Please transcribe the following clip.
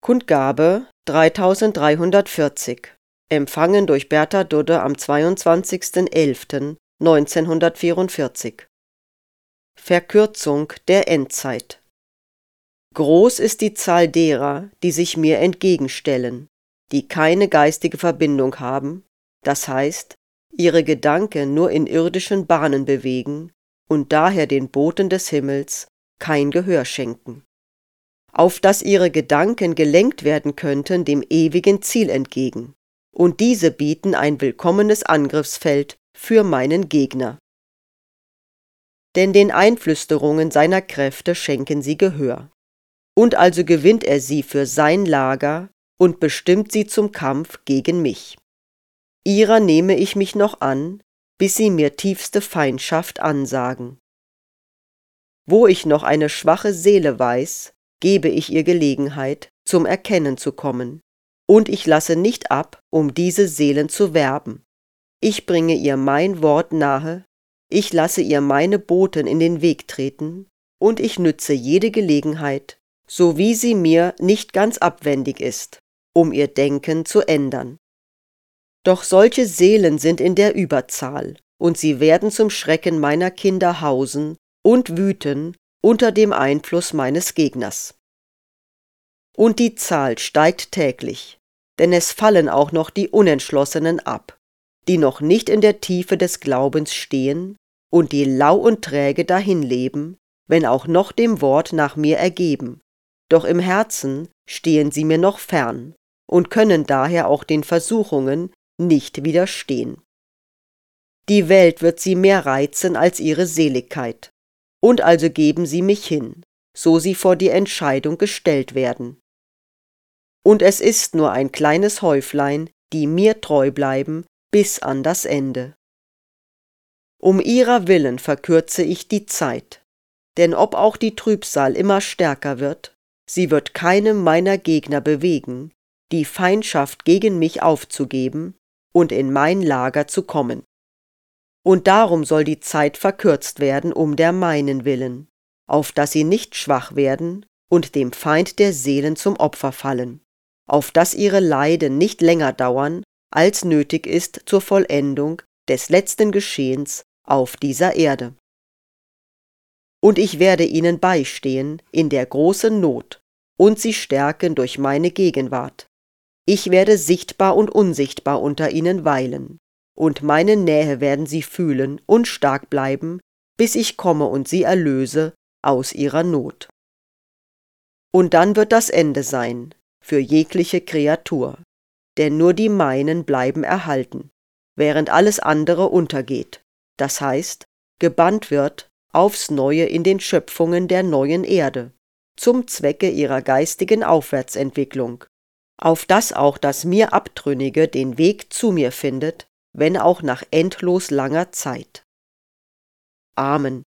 Kundgabe 3340, empfangen durch Bertha Dudde am 22.11.1944. Verkürzung der Endzeit. Groß ist die Zahl derer, die sich mir entgegenstellen, die keine geistige Verbindung haben, das heißt, ihre Gedanken nur in irdischen Bahnen bewegen und daher den Boten des Himmels kein Gehör schenken, auf dass ihre Gedanken gelenkt werden könnten dem ewigen Ziel entgegen, und diese bieten ein willkommenes Angriffsfeld für meinen Gegner. Denn den Einflüsterungen seiner Kräfte schenken sie Gehör. Und also gewinnt er sie für sein Lager und bestimmt sie zum Kampf gegen mich. Ihrer nehme ich mich noch an, bis sie mir tiefste Feindschaft ansagen. Wo ich noch eine schwache Seele weiß, gebe ich ihr Gelegenheit, zum Erkennen zu kommen, und ich lasse nicht ab, um diese Seelen zu werben. Ich bringe ihr mein Wort nahe, ich lasse ihr meine Boten in den Weg treten, und ich nütze jede Gelegenheit, so wie sie mir nicht ganz abwendig ist, um ihr Denken zu ändern. Doch solche Seelen sind in der Überzahl, und sie werden zum Schrecken meiner Kinder hausen und wüten unter dem Einfluss meines Gegners. Und die Zahl steigt täglich, denn es fallen auch noch die Unentschlossenen ab, die noch nicht in der Tiefe des Glaubens stehen und die lau und träge dahinleben, wenn auch noch dem Wort nach mir ergeben, doch im Herzen stehen sie mir noch fern und können daher auch den Versuchungen nicht widerstehen. Die Welt wird sie mehr reizen als ihre Seligkeit, und also geben sie mich hin, so sie vor die Entscheidung gestellt werden. Und es ist nur ein kleines Häuflein, die mir treu bleiben bis an das Ende. Um ihrer willen verkürze ich die Zeit, denn ob auch die Trübsal immer stärker wird, sie wird keinem meiner Gegner bewegen, die Feindschaft gegen mich aufzugeben und in mein Lager zu kommen. Und darum soll die Zeit verkürzt werden um der meinen willen, auf dass sie nicht schwach werden und dem Feind der Seelen zum Opfer fallen, auf dass ihre Leiden nicht länger dauern, als nötig ist zur Vollendung des letzten Geschehens auf dieser Erde. Und ich werde ihnen beistehen in der großen Not und sie stärken durch meine Gegenwart. Ich werde sichtbar und unsichtbar unter ihnen weilen, und meine Nähe werden sie fühlen und stark bleiben, bis ich komme und sie erlöse aus ihrer Not. Und dann wird das Ende sein für jegliche Kreatur, denn nur die meinen bleiben erhalten, während alles andere untergeht, das heißt, gebannt wird aufs Neue in den Schöpfungen der neuen Erde, zum Zwecke ihrer geistigen Aufwärtsentwicklung, auf dass auch das mir Abtrünnige den Weg zu mir findet, wenn auch nach endlos langer Zeit. Amen.